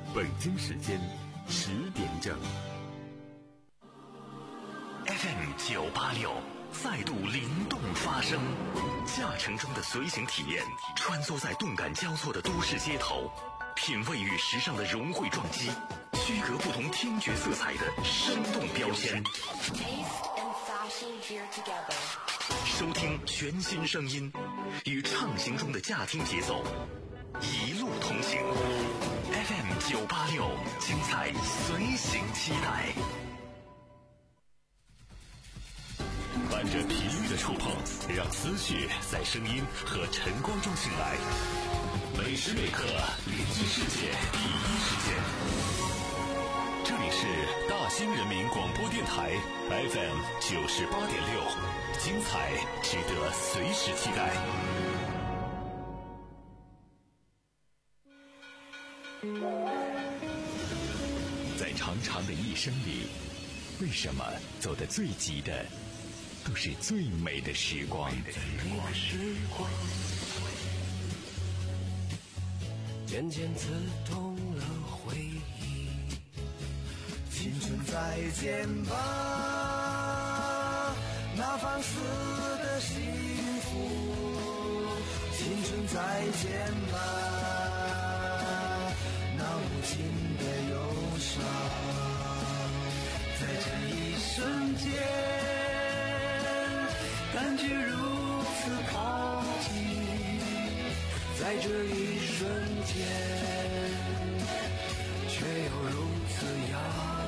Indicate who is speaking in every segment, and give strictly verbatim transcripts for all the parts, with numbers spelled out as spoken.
Speaker 1: 北京时间十点整。
Speaker 2: F M 九八六再度灵动发声，驾乘中的随行体验，穿梭在动感交错的都市街头，品味与时尚的融汇撞击，区隔不同听觉色彩的生动标签。收听全新声音，与畅行中的驾听节奏，一路同行。F M 九八六，精彩随行期待。伴着频率的触碰，让思绪在声音和晨光中醒来。每时每刻连接世界第一时间。这里是大兴人民广播电台 F M 九十八点六，精彩值得随时期待。在长长的一生里，为什么走得最急的都是最美的时光？
Speaker 3: 渐渐刺痛了回忆。
Speaker 4: 青春再见吧，那放肆的幸福。青春再见吧，那无情的忧伤。在这一瞬间，感觉如此靠近，在这一瞬间，却又如此遥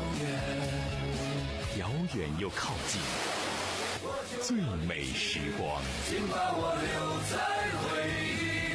Speaker 4: 远，
Speaker 2: 遥远又靠近，最美时光，
Speaker 4: 请把我留在回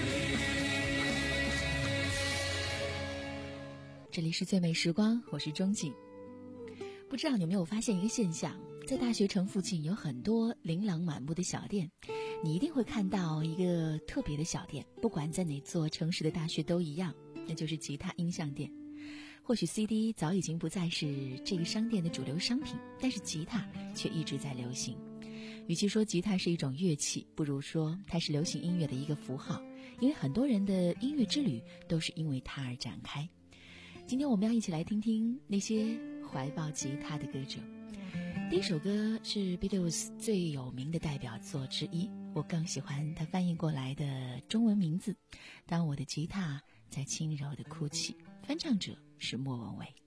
Speaker 4: 忆
Speaker 5: 里。这里是最美时光，我是钟景。不知道你有没有发现一个现象，在大学城附近有很多琳琅满目的小店，你一定会看到一个特别的小店，不管在哪座城市的大学都一样，那就是吉他音像店。或许 C D 早已经不再是这个商店的主流商品，但是吉他却一直在流行。与其说吉他是一种乐器，不如说它是流行音乐的一个符号，因为很多人的音乐之旅都是因为它而展开。今天我们要一起来听听那些怀抱吉他的歌者。第一首歌是 Beatles 最有名的代表作之一，我更喜欢它翻译过来的中文名字，当我的吉他在轻柔的哭泣，翻唱者是莫文蔚。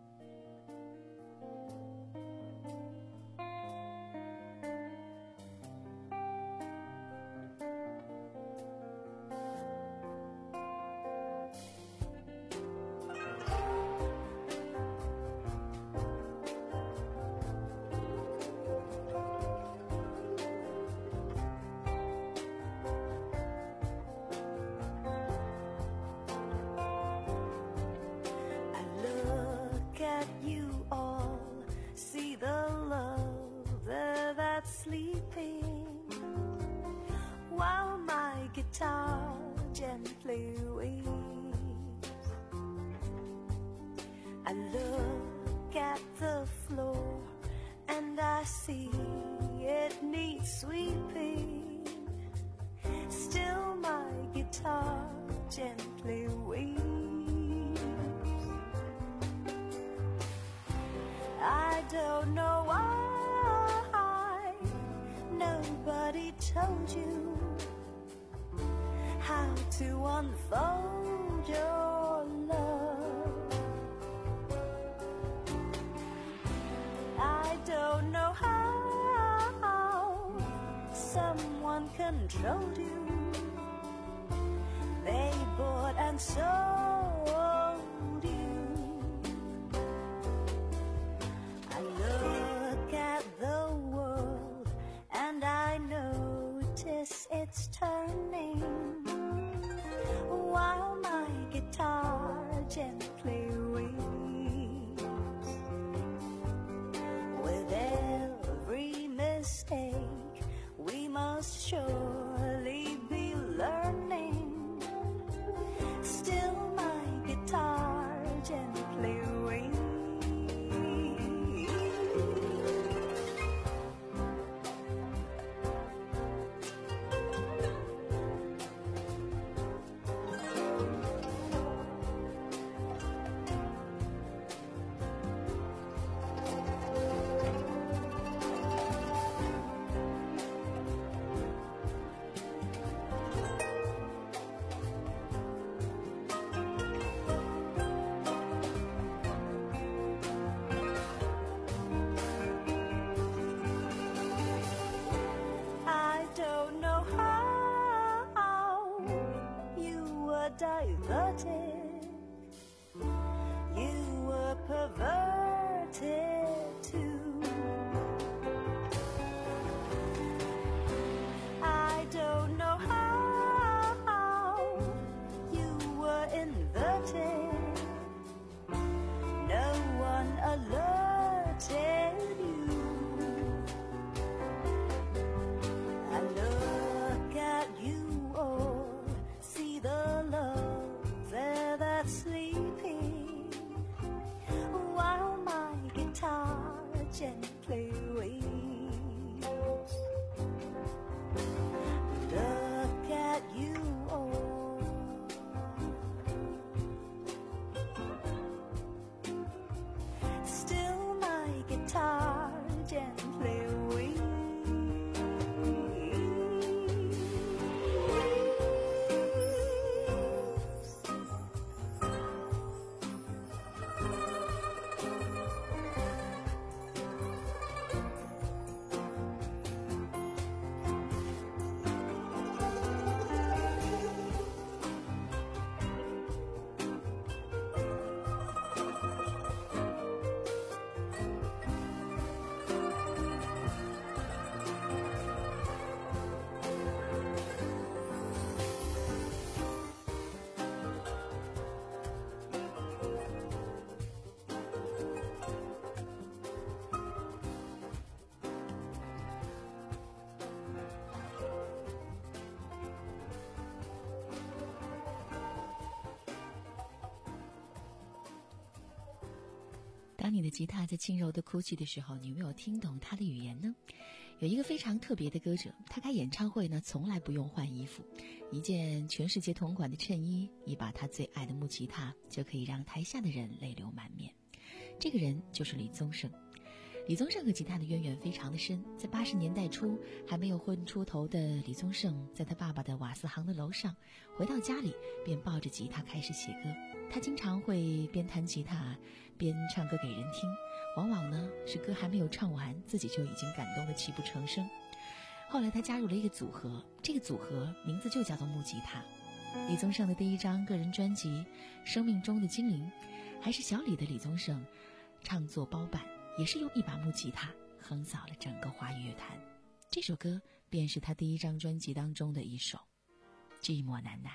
Speaker 6: Sleeping while my guitar gently weeps. I look at the floor and I see it needs sweeping. Still my guitar gently weeps. I don't know why nobody told you how to unfold your love. I don't know how someone controlled you. They bought and sold you. I look at the world and I notice it's turning while my guitar gently weeps. With every mistake we must surely be learning. Still perverted too. I don't know how you were inverted. No one alerted you. I look at you, oh, see the love there that's sleeping, while my guitar gently waves. Look at you, oh, still my guitar gently waves.
Speaker 5: 当你的吉他在轻柔的哭泣的时候，你有没有听懂它的语言呢？有一个非常特别的歌者，他开演唱会呢从来不用换衣服，一件全世界同款的衬衣，一把他最爱的木吉他，就可以让台下的人泪流满面。这个人就是李宗盛。李宗盛和吉他的渊源非常的深，在八十年代初还没有混出头的李宗盛，在他爸爸的瓦斯行的楼上，回到家里便抱着吉他开始写歌。他经常会边弹吉他边唱歌给人听，往往呢是歌还没有唱完，自己就已经感动得泣不成声。后来他加入了一个组合，这个组合名字就叫做木吉他。李宗盛的第一张个人专辑《生命中的精灵》，还是小李的李宗盛唱作包办，也是用一把木吉他横扫了整个华语乐坛。这首歌便是他第一张专辑当中的一首《寂寞难耐》。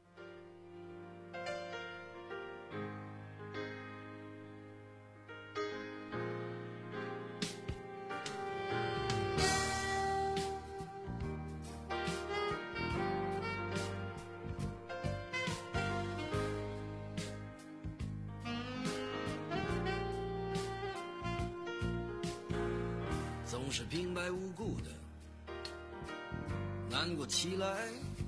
Speaker 3: 总是平白无故的难过起来，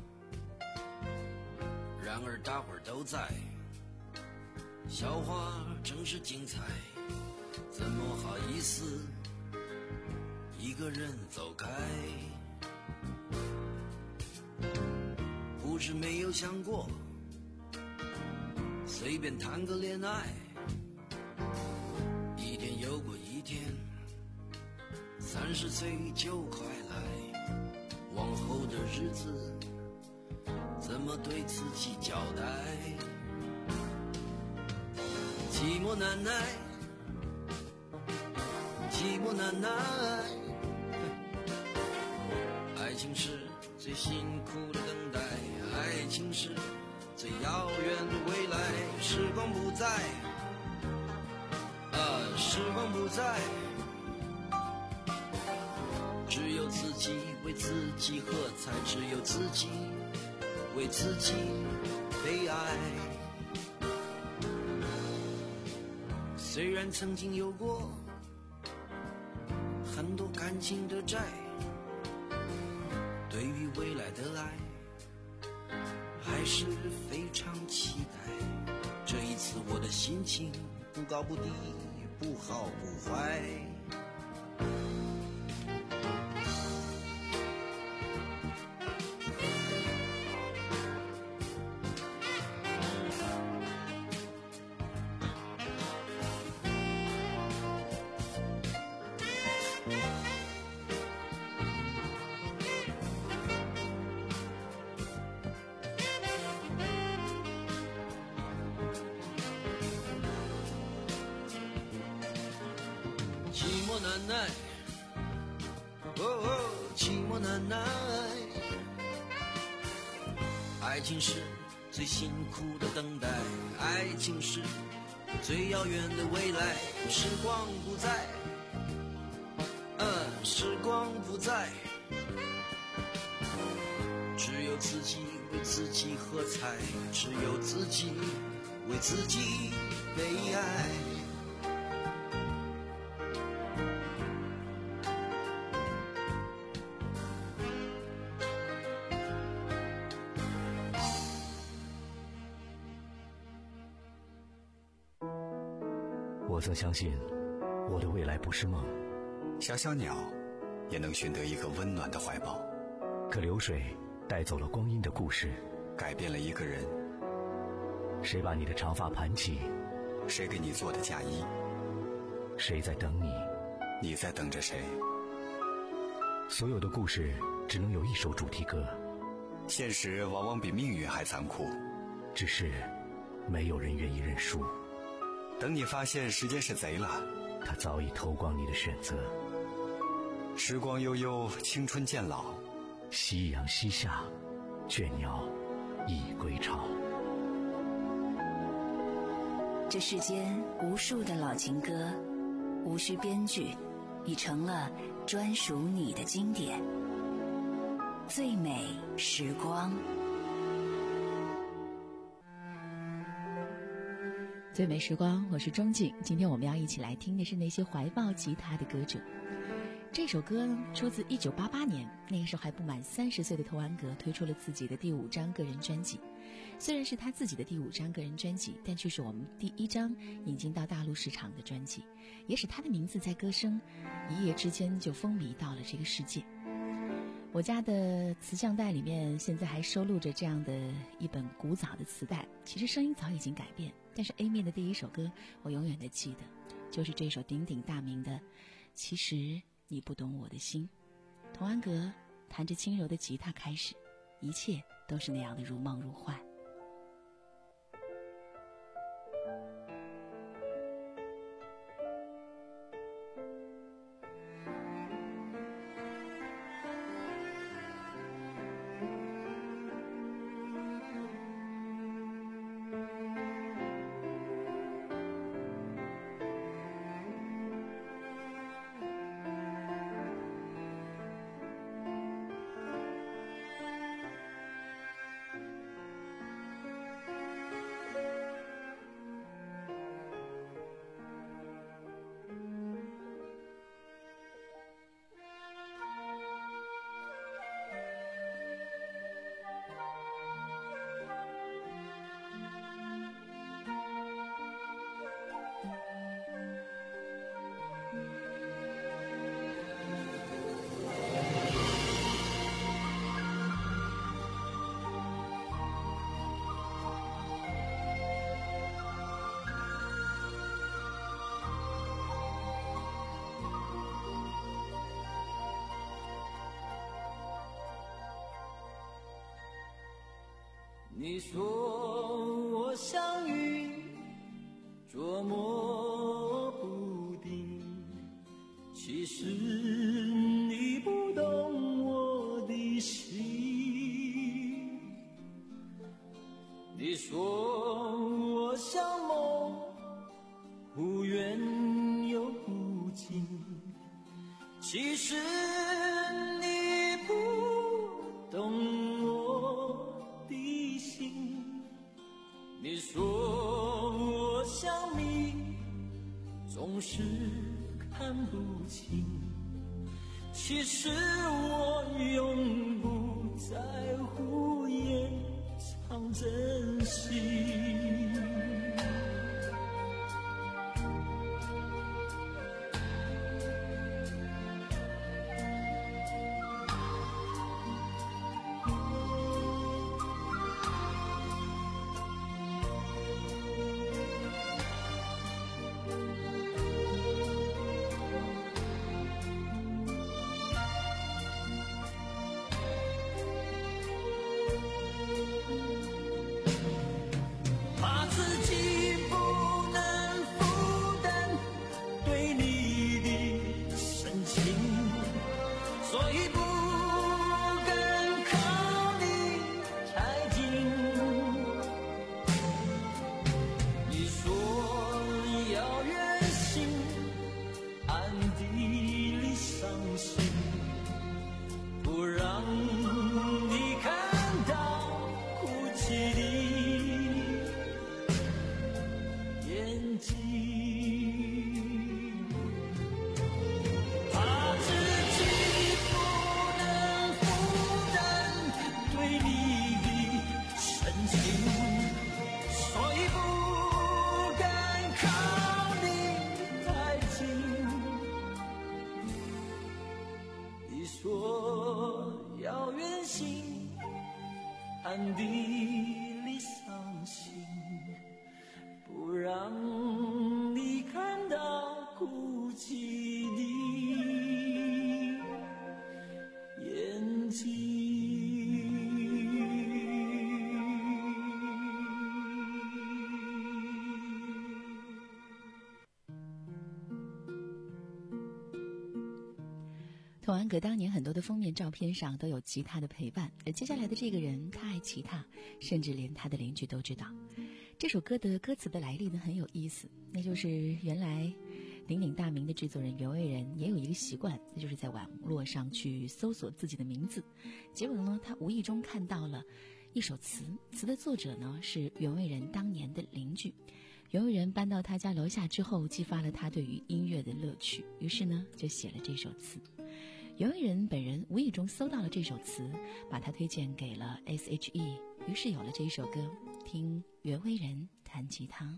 Speaker 3: 然而大伙儿都在，笑话正是精彩，怎么好意思一个人走开？不是没有想过随便谈个恋爱，一天又过一天，三十岁就快来，往后的日子怎么对自己交代？寂寞难耐，寂寞难耐，爱情是最辛苦的等待，爱情是最遥远的未来。时光不再，啊，时光不再，只有自己为自己喝彩，只有自己为自己悲哀。虽然曾经有过很多感情的债，对于未来的爱还是非常期待。这一次我的心情不高不低，不好不坏。 难耐，哦哦，寂寞难耐。爱情是最辛苦的等待，爱情是最遥远的未来。时光不再，嗯，时光不再，只有自己为自己喝彩，只有自己为自己悲哀。
Speaker 7: 我曾相信我的未来不是梦，
Speaker 8: 小小鸟也能寻得一个温暖的怀抱，
Speaker 7: 可流水带走了光阴的故事，
Speaker 8: 改变了一个人。
Speaker 7: 谁把你的长发盘起？
Speaker 8: 谁给你做的嫁衣？
Speaker 7: 谁在等你？
Speaker 8: 你在等着谁？
Speaker 7: 所有的故事只能有一首主题歌，
Speaker 8: 现实往往比命运还残酷，
Speaker 7: 只是没有人愿意认输。
Speaker 8: 等你发现时间是贼了，
Speaker 7: 他早已偷光你的选择。
Speaker 8: 时光悠悠，青春渐老，
Speaker 7: 夕阳西下，倦鸟已归巢。
Speaker 9: 这世间无数的老情歌，无需编剧，已成了专属你的经典。最美时光，
Speaker 5: 最美时光，我是钟静。今天我们要一起来听的是那些怀抱吉他的歌主。这首歌出自一九八八年，那个时候还不满三十岁的童安格推出了自己的第五张个人专辑。虽然是他自己的第五张个人专辑，但却是我们第一张引进到大陆市场的专辑，也使他的名字在歌声一夜之间就风靡到了这个世界。我家的磁像带里面现在还收录着这样的一本古早的磁带，其实声音早已经改变，但是 A 面的第一首歌我永远的记得，就是这首鼎鼎大名的《其实你不懂我的心》。童安格弹着轻柔的吉他开始，一切都是那样的如梦如幻。
Speaker 4: 你说我像云，捉摸不定，其实你不懂我的心。你说我像梦，忽远又不近，其实你不懂我的心。你说我像你，总是看不清，其实我永不在乎，也常珍惜。 己，怕自己不能负担对你的深情，所以不敢靠你太近。你说要远行，暗地里伤心，不让你看到哭泣的眼睛。
Speaker 5: 童安格当年很多的封面照片上都有吉他的陪伴，而接下来的这个人他爱吉他，甚至连他的邻居都知道。这首歌的歌词的来历呢很有意思，那就是原来鼎鼎大名的制作人袁惟仁也有一个习惯，那就是在网络上去搜索自己的名字，结果呢他无意中看到了一首词，词的作者呢是袁惟仁当年的邻居。袁惟仁搬到他家楼下之后，激发了他对于音乐的乐趣，于是呢就写了这首词。袁惟仁本人无意中搜到了这首词，把它推荐给了 S H E， 于是有了这首歌，听袁惟仁弹吉他。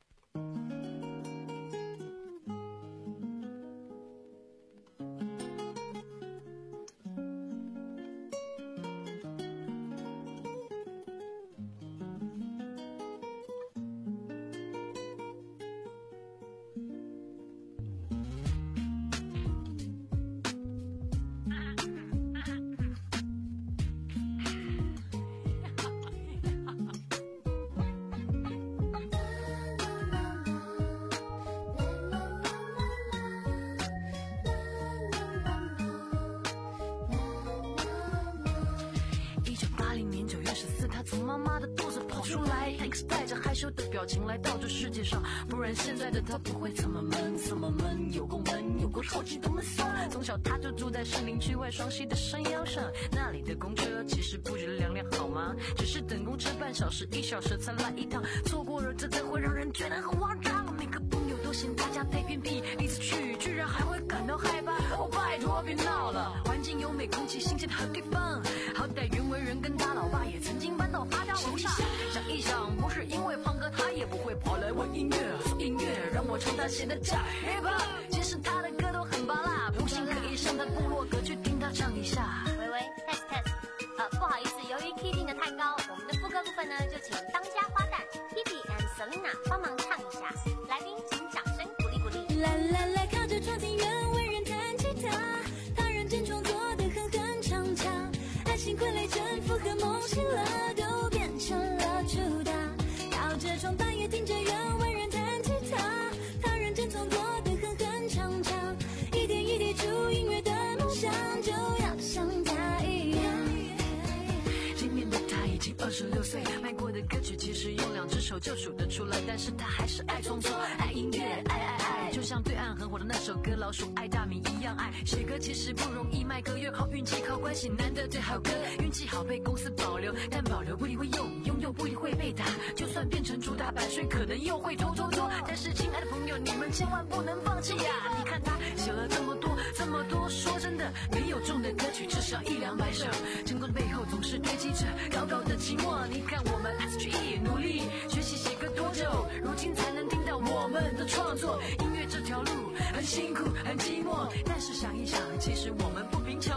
Speaker 10: 从妈妈的肚子跑出来 X 带着害羞的表情来到这世界上，不然现在的他不会这么闷这么闷，有够闷，有够超级的闷骚。从小他就住在士林区外双溪的山腰上，那里的公车其实不止两辆好吗？只是等公车半小时一小时才来一趟，错过了真的会让人觉得很慌张。每个朋友都嫌他家太偏僻，第一次去居然还会感到害怕。哦拜托别闹了，环境优美，空气新鲜的好地方，好歹袁惟仁跟他老爸也曾经搬到他家楼上。想一想，不是因为胖哥他也不会跑来玩音乐，说音乐让我唱他写的假 hip hop， 其实他的歌都很拔辣，不信可以上他部落格去听他唱一下。
Speaker 11: 喂喂 test test， 呃不好意思，由于 key 定的太高，我们的副歌部分呢就请当家花旦 Kitty and Selina 帮忙唱一下，来宾请掌声鼓励鼓励。
Speaker 6: 啦啦啦，靠着窗听袁惟仁弹吉他，他认真创作的哼哼唱唱，爱情傀儡征服和梦醒了都变成了主打，靠着窗半夜听着袁惟仁弹吉他，他认真创作的哼哼唱唱，一点一滴出音乐的梦想就要像他一样。
Speaker 10: 今年的他已经二十六岁，卖过的歌曲其实用两只手就数得出来，但是他还是爱创作，爱音乐，爱爱爱，就像对岸很火的那首歌《老鼠爱大米》一样爱。写歌其实不容易，卖歌越靠运气，靠关系，难得最好歌，运气好被公司保留，但保留不一定会用，拥有不一定会被打，就算变成主打版税，可能又会拖拖拖。但是亲爱的朋友，你们千万不能放弃呀！你看他写了这么多这么多，说真的，没有中的歌曲至少一两百首，成功的背后总是堆积着高高的寂寞。你看我们 S H E 努力学习写歌多久，如今才能听到我们的创作。音乐这条路很辛苦很寂寞，但是想一想，其实我们不贫穷。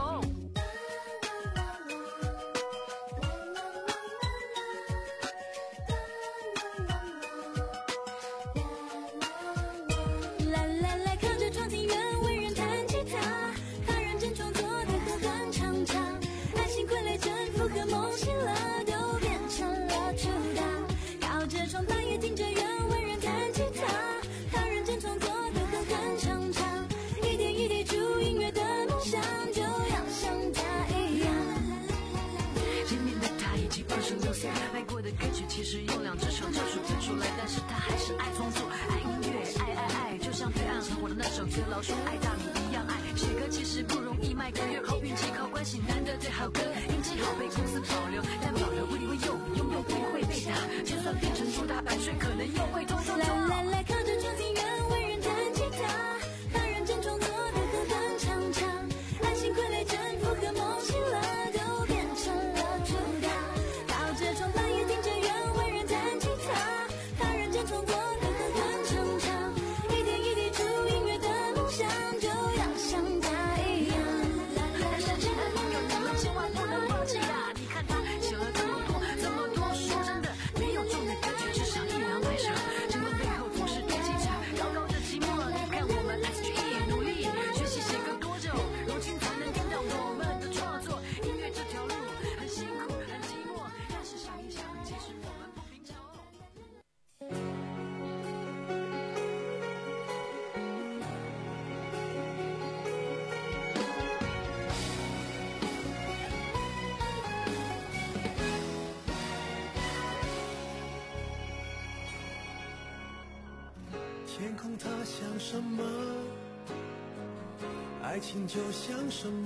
Speaker 6: 啦啦啦，靠着窗听袁惟仁弹吉他，他认真创作的哼哼唱唱，爱情傀儡征服和梦醒了都变成了主打，靠着窗半夜听着袁惟仁弹吉他，他认真创作的哼哼唱唱，一点一滴出音乐的梦想就要像他一样。
Speaker 10: 今年的他已经二十六岁，卖过的歌曲其实用两只手就数得出来，但是他还是爱创作，爱音乐，爱爱爱，就像对岸很火的那首歌《老鼠爱大米》一样爱。写歌其实不容易，卖歌越靠运气，靠关系，难得最好歌，运气好被公司保留，但保留不一定会用，拥有不一定会被打，就算变成主打版税，可能又会拖拖拖。
Speaker 6: 啦啦啦，靠着
Speaker 4: 天空它像什么？爱情就像什么？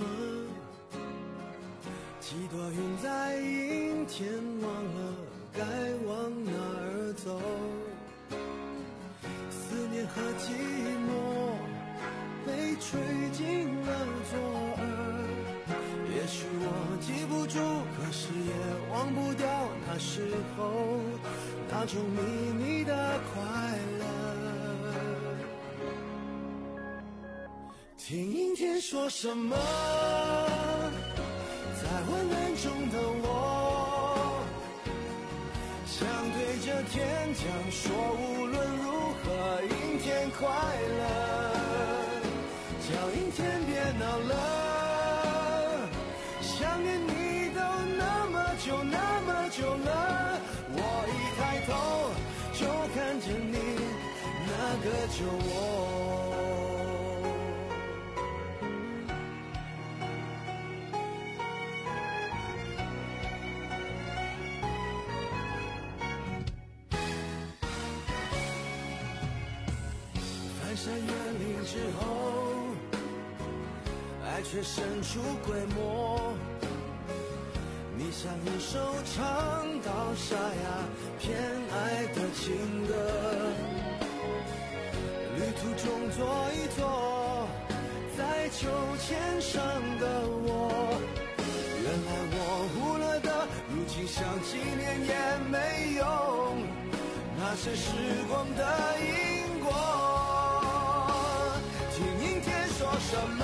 Speaker 4: 几朵云在阴天，忘了该往哪儿走。思念和寂寞被吹进了左耳，也许我记不住，可是也忘不掉那时候那种秘密的快乐。听阴天说什么，在昏暗中的我，想对着天讲说，无论如何阴天快乐，叫阴天别闹了，想念你都那么久那么久了，我一抬头就看见你那个旧我。翻山越岭之后，爱却神出鬼没，你像一首唱到沙哑偏爱的情歌，旅途中坐一坐，在秋千上的我，原来我忽略的，如今想纪念也没用，那是时光的因果。听阴天说什么，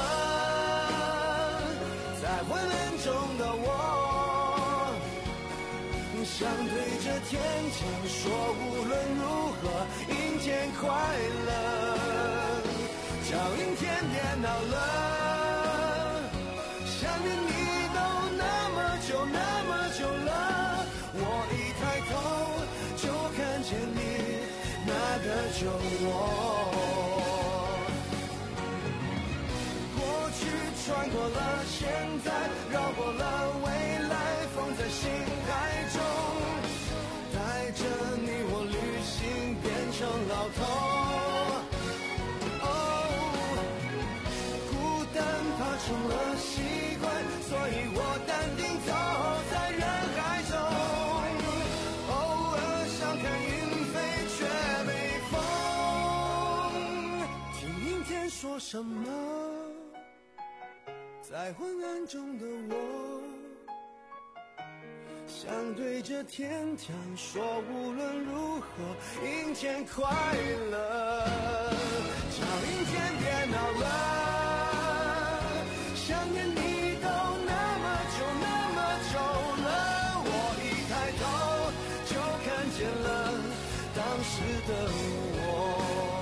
Speaker 4: 在昏暗中的我，想对着天讲说，无论如何阴天快乐，叫阴天别闹了，想念你都那么久那么久了，我一抬头就看见你那个旧我。过去穿过了现在，绕过了未来，放在心海中，带着你我旅行变成老头。哦，孤单怕成了习惯，所以我淡定走在人海中，偶尔想看云飞却没风。听阴天说什么，在昏暗中的我，想对着天讲说，无论如何阴天快乐，叫阴天别闹了，想念你都那么久那么久了，我一抬头就看见了当时的我。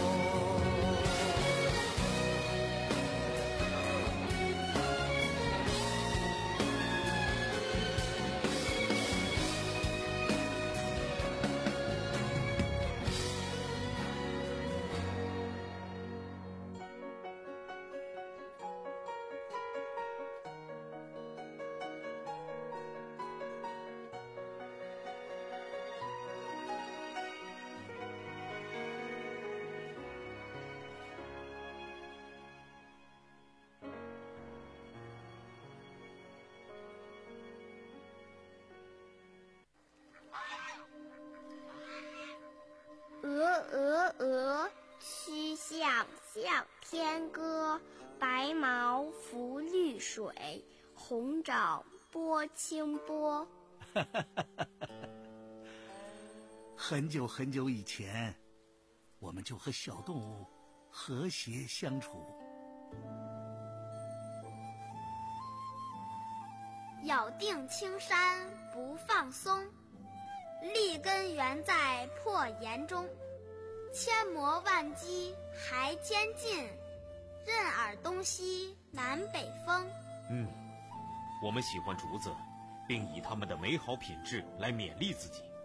Speaker 12: 鹅鹅鹅，曲项向天歌。白毛浮绿水，红掌拨清波。
Speaker 13: 很久很久以前，我们就和小动物和谐相处。
Speaker 12: 咬定青山不放松，立根原在破岩中。千磨万击还坚劲，任尔东西南北风。
Speaker 14: 嗯，我们喜欢竹子，并以它们的美好品质来勉励自己。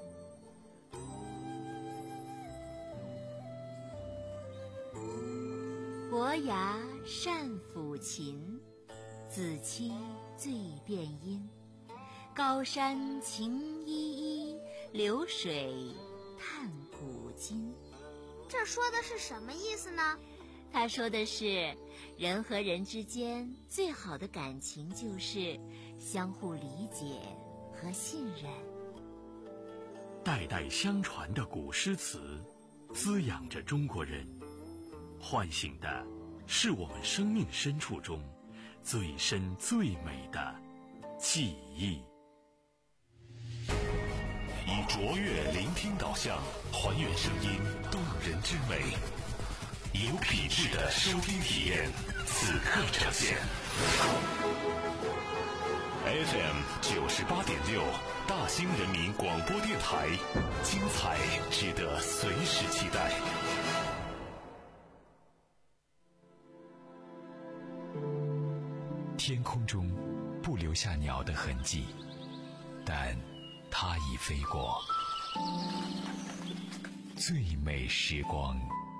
Speaker 9: 伯牙善抚琴，子期最辨音。高山晴依依，流水叹古今。
Speaker 12: 这说的是什么意思呢？
Speaker 15: 他说的是，人和人之间最好的感情就是相互理解和信任。
Speaker 7: 代代相传的古诗词，滋养着中国人，唤醒的是我们生命深处中最深最美的记忆。
Speaker 2: 以卓越聆听导向，还原声音动人之美，有品质的收听体验，此刻呈现。F M 九十八点六，大兴人民广播电台，精彩值得随时期待。
Speaker 16: 天空中不留下鸟的痕迹，但它已飞过。最美时光。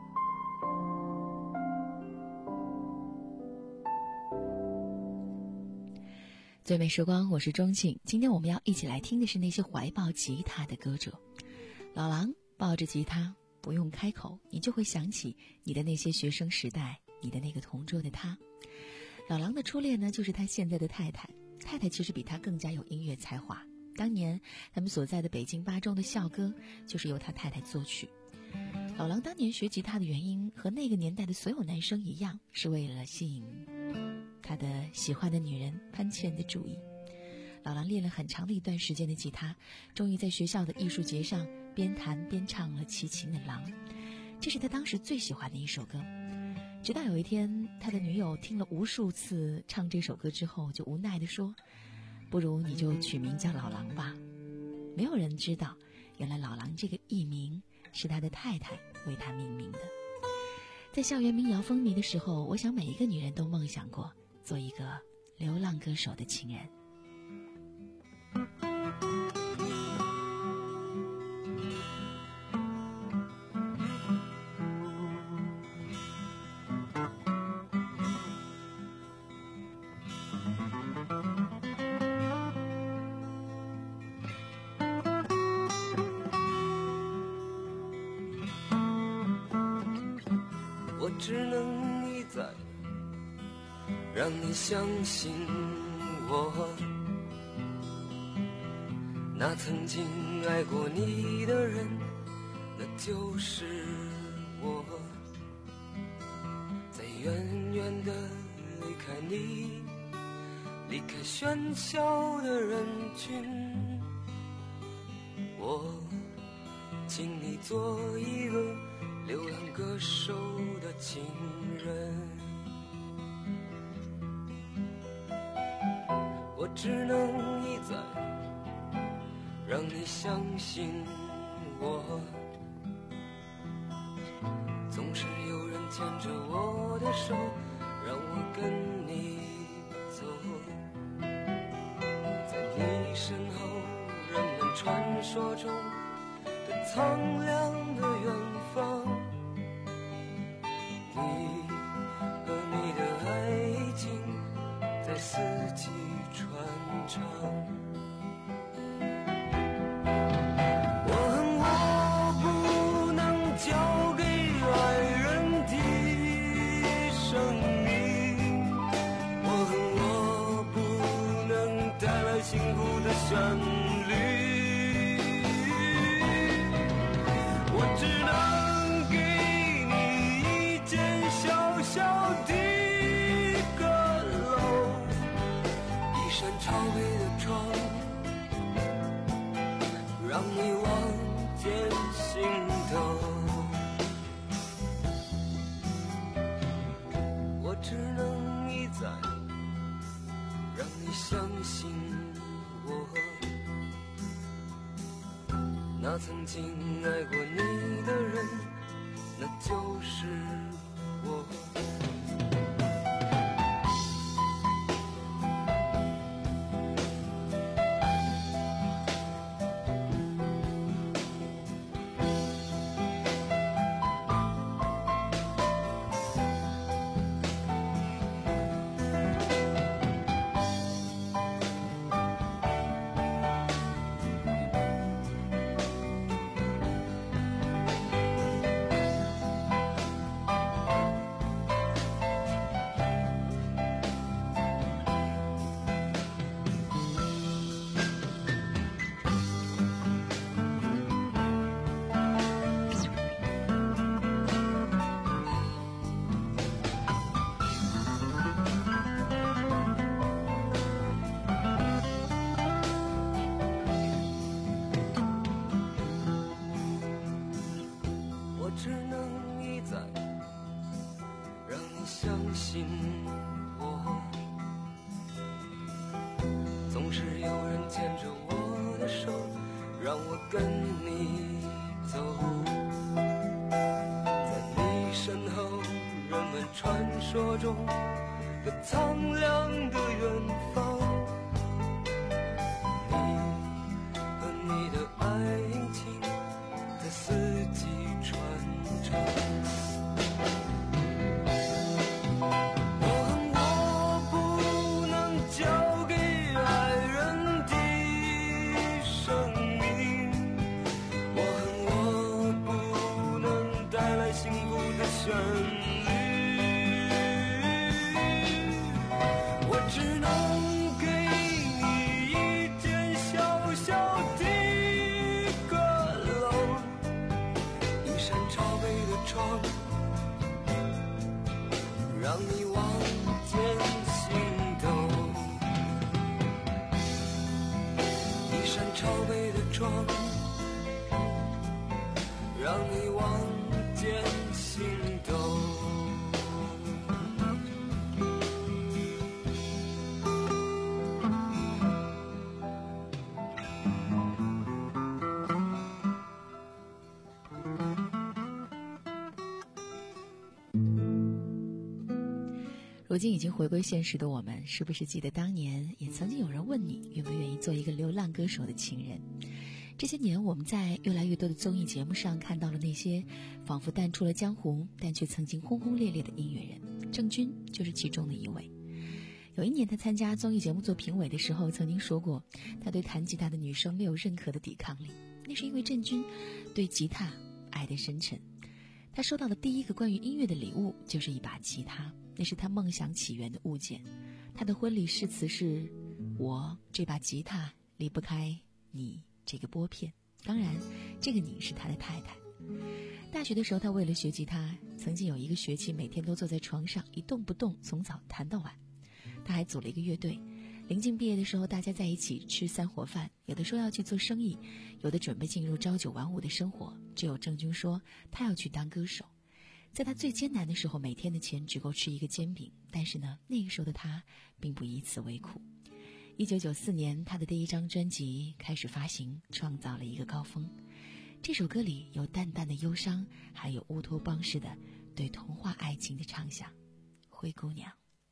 Speaker 5: 最美时光，我是钟庆。今天我们要一起来听的是那些怀抱吉他的歌者。老狼抱着吉他，不用开口，你就会想起你的那些学生时代，你的那个同桌的他。老狼的初恋呢，就是他现在的太太。太太其实比他更加有音乐才华。当年他们所在的北京八中的校歌就是由他太太作曲。老狼当年学吉他的原因和那个年代的所有男生一样，是为了吸引他的喜欢的女人潘倩的注意。老狼练了很长的一段时间的吉他，终于在学校的艺术节上边弹边唱了《齐秦的狼》，这是他当时最喜欢的一首歌。直到有一天，他的女友听了无数次唱这首歌之后，就无奈地说，不如你就取名叫老狼吧。没有人知道，原来老狼这个艺名是他的太太为他命名的。在校园民谣风靡的时候，我想每一个女人都梦想过做一个流浪歌手的情人。
Speaker 4: 我只能一再让你相信我，那曾经爱过你的人，那就是我。在远远的离开你，离开喧嚣的人群，我请你做一个流浪歌手的情人。我只能一再让你相信我，总是有人牵着我的手，让我跟你走。在你身后，人们传说中的苍凉的远方，你和你的爱情在四季传唱。我恨我不能交给爱人的生命，我恨我不能带来幸福的旋律，我只能给你一间小小的阁楼，一扇朝北的窗，让你望见心头。我只能一再让你相信我，那曾经爱过你的人，那就是我。
Speaker 17: 只能一再让你相信我。总是有人牵着我的手，让我跟你走。在你身后，人们传说中的苍凉的远方，你和你的爱情在四季传唱。我恨我不能交给爱人的生命，我恨我不能带来幸福的旋律，我只能给你一间小小的阁楼，一扇朝北的窗，让你望见星斗。一扇朝北的窗，让你望见星斗。
Speaker 5: 如今已经回归现实的我们，是不是记得当年也曾经有人问你愿不愿意做一个流浪歌手的情人？这些年我们在越来越多的综艺节目上看到了那些仿佛淡出了江湖但却曾经轰轰烈烈的音乐人，郑钧就是其中的一位。有一年他参加综艺节目做评委的时候曾经说过，他对弹吉他的女生没有任何的抵抗力，那是因为郑钧对吉他爱得深沉。他收到的第一个关于音乐的礼物就是一把吉他，那是他梦想起源的物件。他的婚礼誓词是：我这把吉他离不开你这个拨片。当然这个你是他的太太。大学的时候他为了学吉他，曾经有一个学期每天都坐在床上一动不动，从早弹到晚。他还组了一个乐队，临近毕业的时候大家在一起吃三伙饭，有的说要去做生意，有的准备进入朝九晚五的生活，只有郑钧说他要去当歌手。在他最艰难的时候，每天的钱只够吃一个煎饼，但是呢，那个时候的他并不以此为苦。一九九四年他的第一张专辑开始发行，创造了一个高峰。这首歌里有淡淡的忧伤，还有乌托邦式的对童话爱情的畅想。灰姑娘。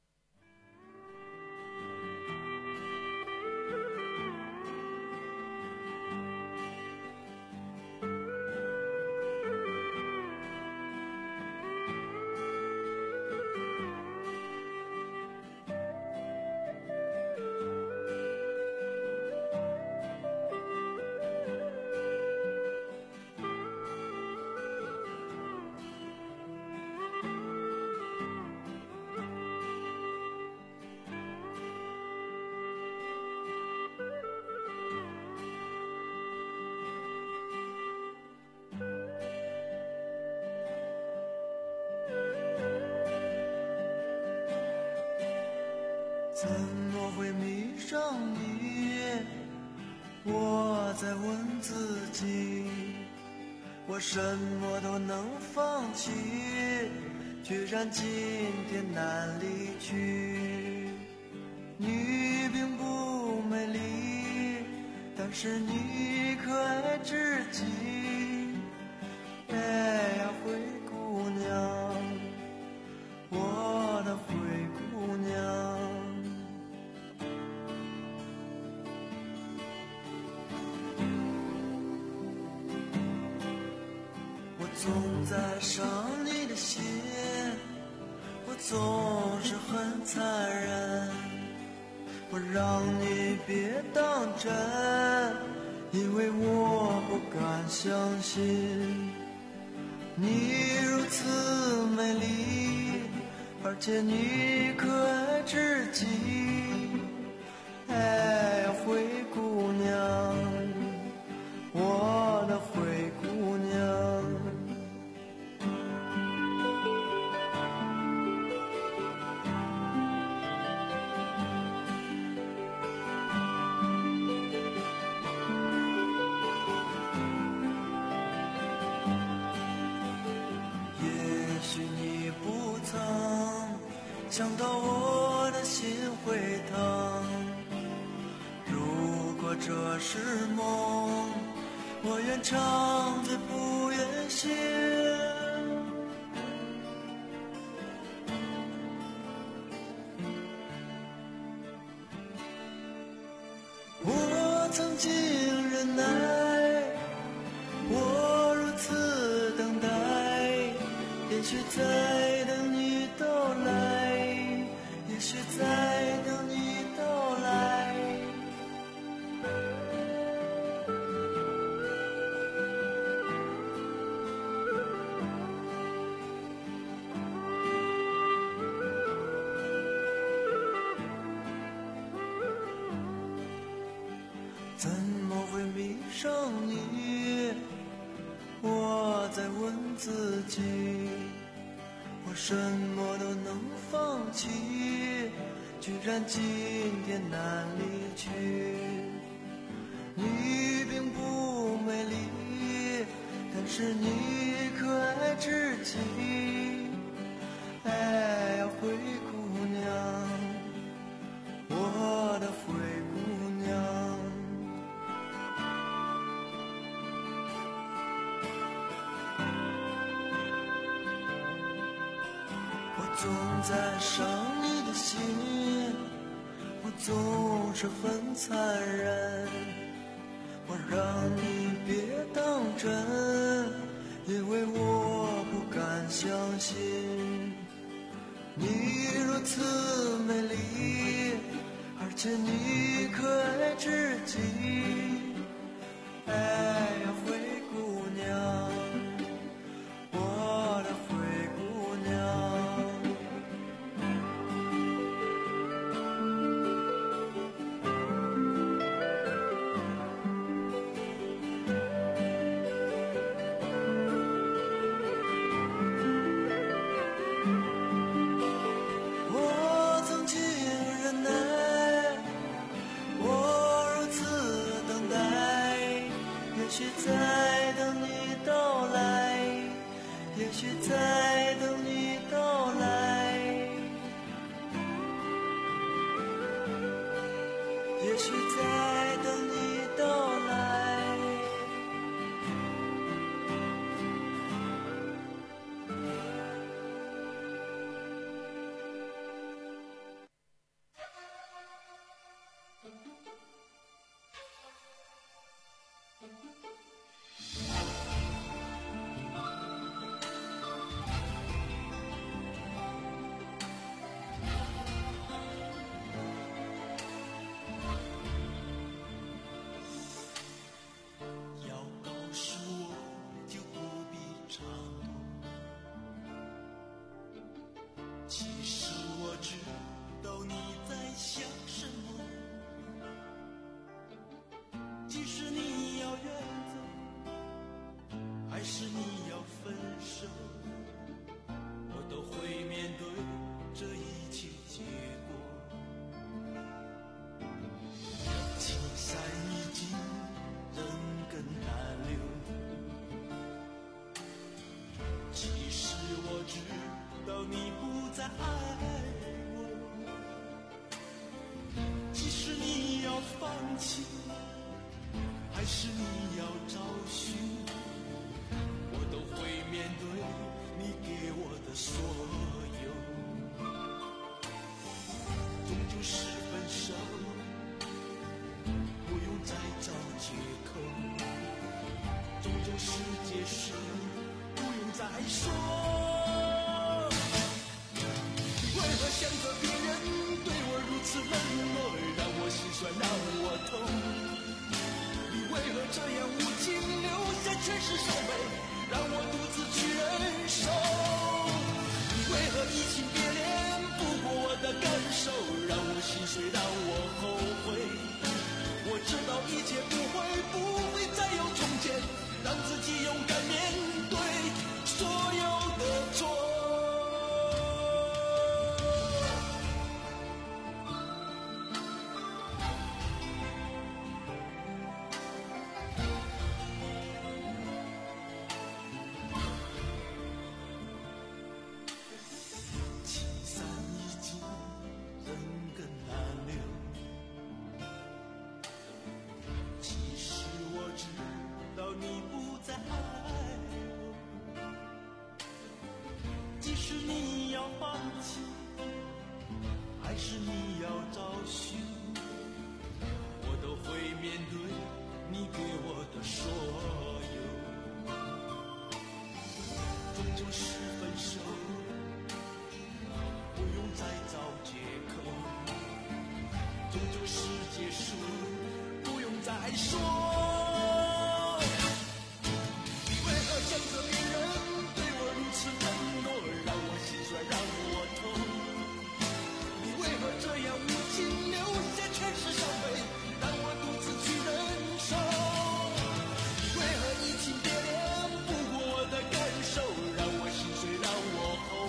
Speaker 4: 怎么会迷上你？我在问自己，我什么都能放弃，居然今天难离去。你并不美丽，但是你可爱至极。哎呀，灰姑娘，我的灰姑娘。总在伤你的心，我总是很残忍，我让你别当真，因为我不敢相信你如此美丽，而且你可爱至极。哎呀，灰姑娘，我的灰姑娘。
Speaker 17: 想到我的心会疼。如果这是梦，我愿长醉不愿醒。我曾经忍耐，我如此等待，也许在等你到来，也许在等你到来。怎么会迷上你？我在问自己，我什么都能放弃，居然今天难离去。你并不美丽，但是你可爱至极。哎呀，灰姑娘，我的灰姑娘。总在伤你的心，我总是很残忍，我让你别当真，因为我不敢相信你如此美丽，而且你可爱至极。哎呀，灰姑娘，我的灰姑娘。也许在等你到来，也许在等你到来，也许在等你到来。其实我知道你在想什么，即使你要远走，还是你要分手，我都会面对这一切结果。青山已尽，人更难留。其实我知道你不再爱我，即使你要放弃，还是你要找寻，我都会面对你给我的所有。终究是分手，不用再找借口，终究是结束，不用再说。为何选择别人对我如此冷漠，让我心酸，让我痛？你为何这样无情，留下全是伤悲，让我独自去忍受？你为何移情别恋，不顾我的感受，让我心碎，让我后悔？我知道一切不会，不会再有从前，让自己勇敢面对所有。
Speaker 18: 即使你要放弃，还是你要找寻，我都会面对你给我的所有。终究是分手，不用再找借口，终究是结束，不用再说。你为何选择别人，对我如此冷漠，让我心酸，让我痛。你为何这样无情，留下全是伤悲，让我独自去忍受。你为何移情别恋，不顾我的感受，让我心碎，让我后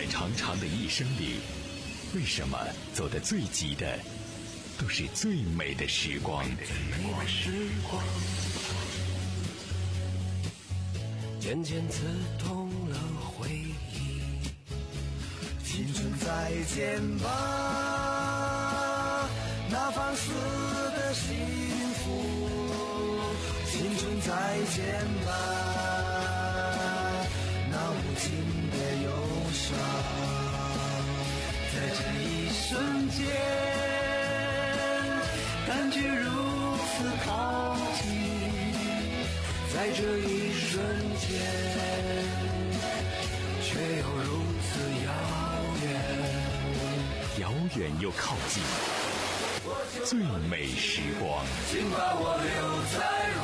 Speaker 16: 长长的一生里，为什么走得最急的都是最美的时光？
Speaker 17: 时光渐渐刺痛了回忆，
Speaker 4: 青春再见吧，那放肆的幸福，青春再见吧，那无尽的忧伤，在这一瞬间感觉如此靠近，在这一瞬间却又如此遥远，
Speaker 16: 遥远又靠近，最美时光，
Speaker 17: 请把我留在回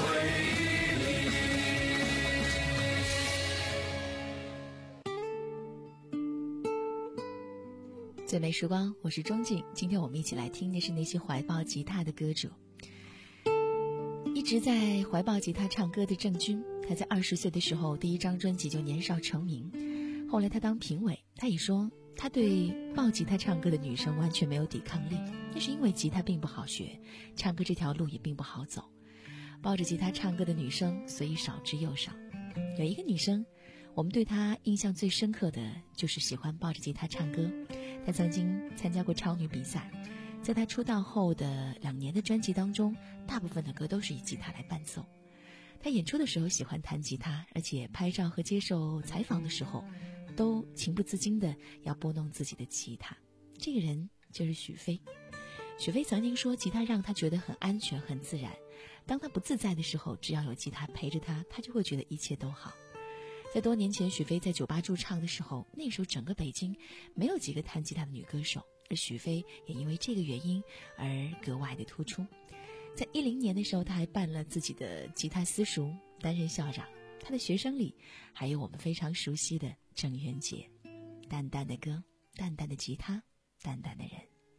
Speaker 5: 忆里。最美时光，我是钟静。今天我们一起来听的是那些怀抱吉他的歌手。一直在怀抱吉他唱歌的郑钧，他在二十岁的时候第一张专辑就年少成名，后来他当评委，他也说他对抱吉他唱歌的女生完全没有抵抗力，那是因为吉他并不好学，唱歌这条路也并不好走，抱着吉他唱歌的女生所以少之又少。有一个女生，我们对她印象最深刻的就是喜欢抱着吉他唱歌。她曾经参加过超女比赛，在她出道后的两年的专辑当中，大部分的歌都是以吉他来伴奏。她演出的时候喜欢弹吉他，而且拍照和接受采访的时候都情不自禁的要拨弄自己的吉他。这个人就是许飞。许飞曾经说，吉他让他觉得很安全很自然，当他不自在的时候，只要有吉他陪着他，他就会觉得一切都好。在多年前许飞在酒吧驻唱的时候，那时候整个北京没有几个弹吉他的女歌手，而许飞也因为这个原因而格外的突出。在一零年的时候，他还办了自己的吉他私塾，担任校长。他的学生里还有我们非常熟悉的郑渊洁。淡淡的歌，淡淡的吉他，淡淡的人。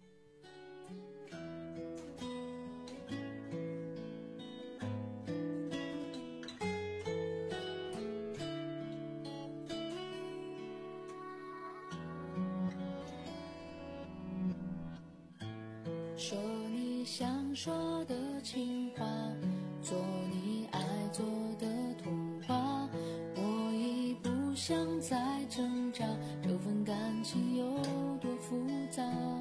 Speaker 6: 说你想说的情话，做你爱做的童话，我已不想再挣扎，这份感情有多复杂。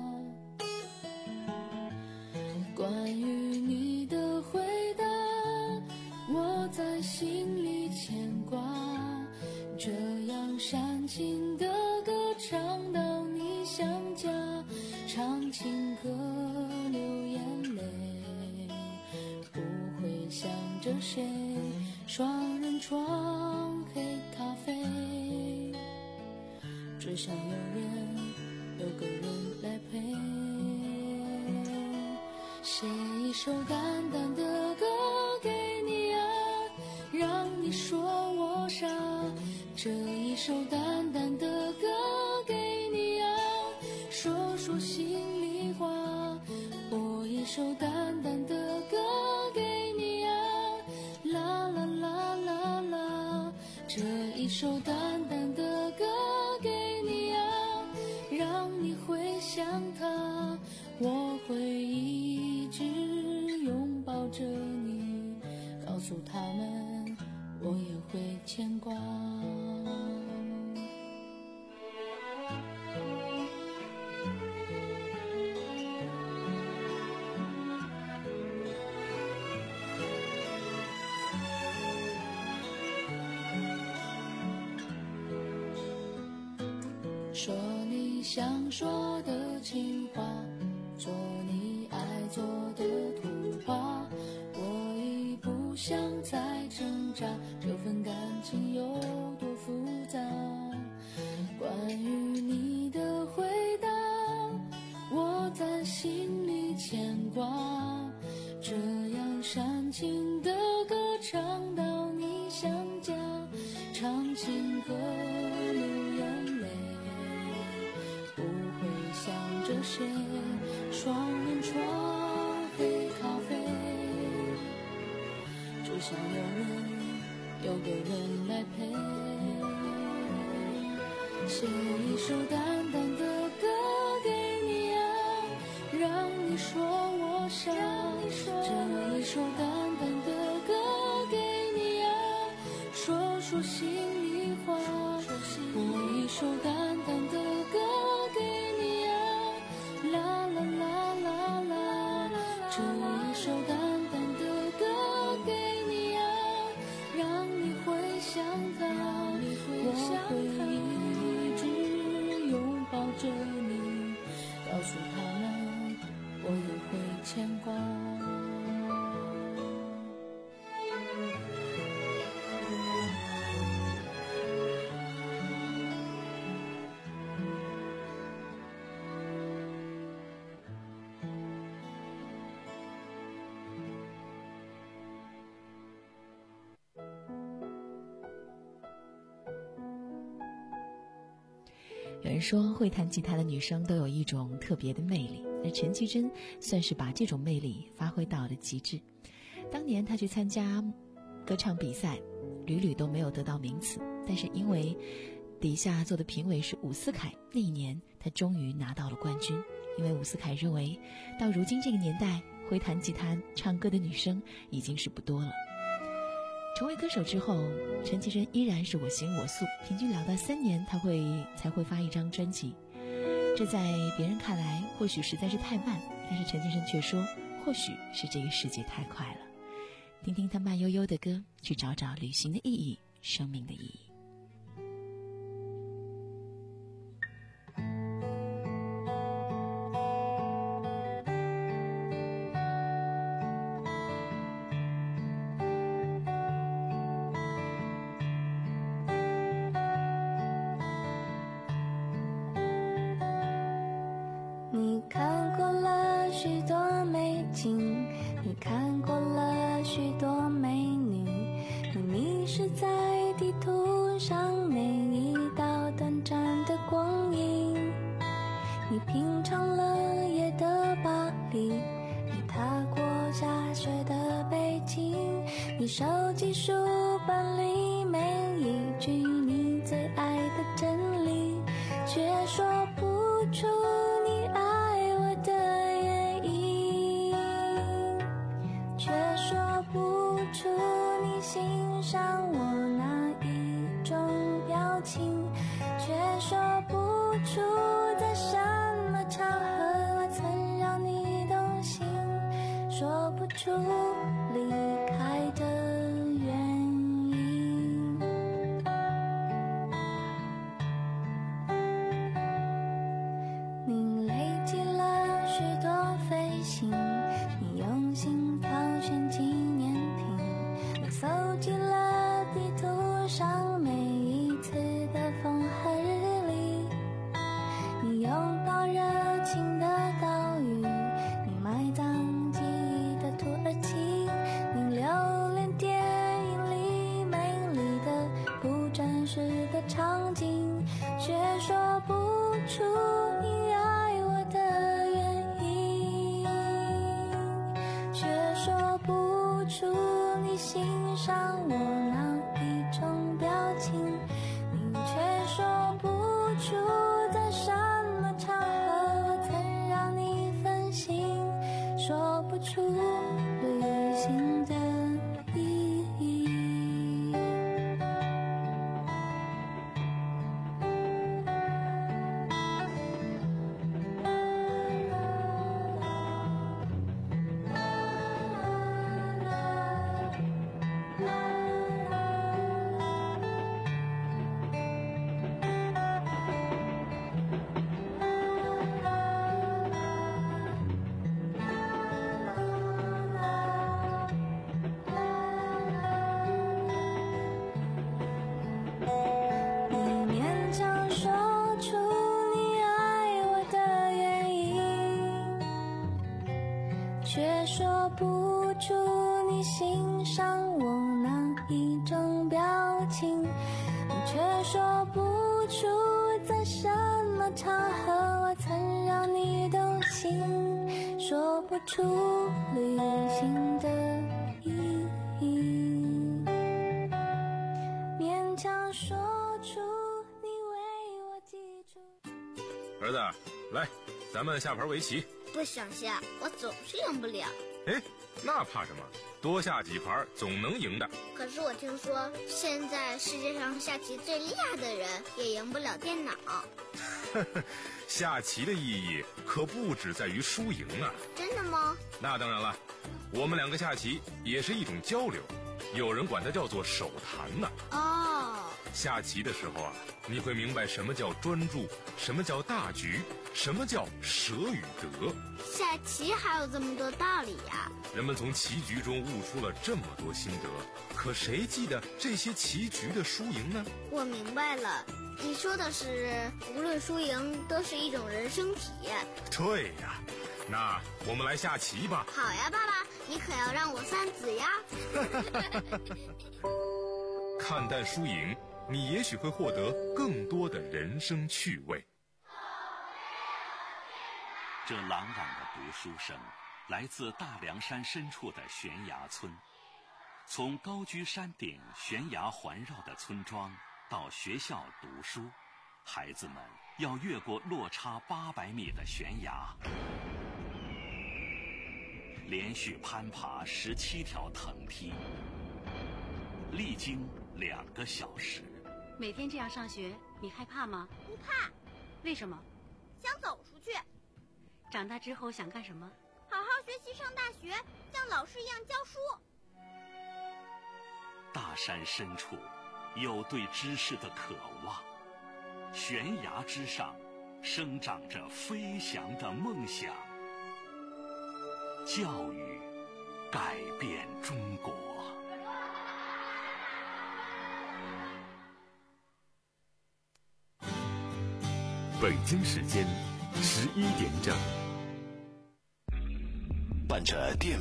Speaker 6: 关于你的回答，我在心里牵挂，这样煽情的歌唱到你想家，唱情歌流眼泪，不会想着谁，双人床黑咖啡，只想有人有个人来陪。写一首淡淡的歌给你啊，让你说我傻，这一首淡淡的歌给你啊，说说心里话，播一首淡淡的歌给你啊，啦啦啦啦啦，这一首淡淡的歌给你啊，让你会想他，我会一直拥抱着你，告诉他们我也会牵挂。说你想说的情话，做你爱做的童话，我已不想再挣扎，这份感情有多复杂。关于你的回答，我在心里牵挂，这样煽情的歌唱到你想家，唱情歌流眼泪，不会想着谁，双人床黑咖啡，只想有人有个人来陪。 写一首淡淡的歌给你啊，让你说我傻。这一首淡淡的歌给你啊，说说心里话。播一首淡淡的歌给你啊，啦啦啦啦啦。这一首淡淡的歌给你啊，让你回想他。我会一直拥抱着你，告诉他们我也会牵挂。
Speaker 5: 有人说会弹吉他的女生都有一种特别的魅力，而陈绮贞算是把这种魅力发挥到了极致。当年她去参加歌唱比赛，屡屡都没有得到名次，但是因为底下做的评委是伍思凯，那一年她终于拿到了冠军。因为伍思凯认为到如今这个年代，会弹吉他唱歌的女生已经是不多了。成为歌手之后，陈绮贞依然是我行我素，平均两到三年她会才会发一张专辑。这在别人看来或许实在是太慢，但是陈绮贞却说或许是这个世界太快了。听听她慢悠悠的歌，去找找旅行的意义，生命的意义。
Speaker 6: 你看过了许多美景，你看过了许多美女，你迷失在地图上每一道短暂的光影。你品尝了夜的巴黎，你踏过下雪的北京，你收集书本里每一句你最爱的真理，却说不出你爱我的原因，却说不出你欣赏我哪一种表情，却说不出在什么场合我曾让你动心，说不出离开的原因。你累积了许多飞行，你用心挑选纪念品，你搜集了地图上每一次的风和日丽，你拥抱热情的岛屿，你埋葬记忆的土耳其，你留恋电影里美丽的不真实的场景，却说不出你爱我的原因，却说不出你欣赏我哪一种表情，你却说不出在什么场合我曾让你分心，说不出旅行的意义。你勉强说出你爱我的原因，却说不出你欣赏我哪一种表情，你却说不出在什么场合我曾让你动心，说不出旅行的意义，勉强说出你为我
Speaker 19: 儿子，来，咱们下盘围棋。
Speaker 12: 不想下，我总是赢不了。
Speaker 19: 哎，那怕什么？多下几盘总能赢的。
Speaker 12: 可是我听说，现在世界上下棋最厉害的人也赢不了电脑。
Speaker 19: 下棋的意义可不只在于输赢啊！
Speaker 12: 真的吗？
Speaker 19: 那当然了，我们两个下棋也是一种交流，有人管它叫做手谈呢。
Speaker 12: 哦，
Speaker 19: 下棋的时候啊，你会明白什么叫专注，什么叫大局，什么叫舍与得。
Speaker 12: 下棋还有这么多道理呀！
Speaker 19: 人们从棋局中悟出了这么多心得，可谁记得这些棋局的输赢呢？
Speaker 12: 我明白了。你说的是，无论输赢都是一种人生体验。
Speaker 19: 对呀，那我们来下棋吧。
Speaker 12: 好呀，爸爸，你可要让我三子呀。
Speaker 19: 看淡输赢，你也许会获得更多的人生趣味。
Speaker 2: 这朗朗的读书声，来自大凉山深处的悬崖村。从高居山顶、悬崖环绕的村庄到学校读书，孩子们要越过落差八百米的悬崖，连续攀爬十七条藤梯，历经两个小时。
Speaker 20: 每天这样上学，你害怕吗？
Speaker 12: 不怕。
Speaker 20: 为什么？
Speaker 12: 想走出去。
Speaker 20: 长大之后想干什么？
Speaker 12: 好好学习，上大学，像老师一样教书。
Speaker 2: 大山深处有对知识的渴望，悬崖之上生长着飞翔的梦想。教育改变中国。
Speaker 1: 北京时间十一点整，
Speaker 16: 伴着电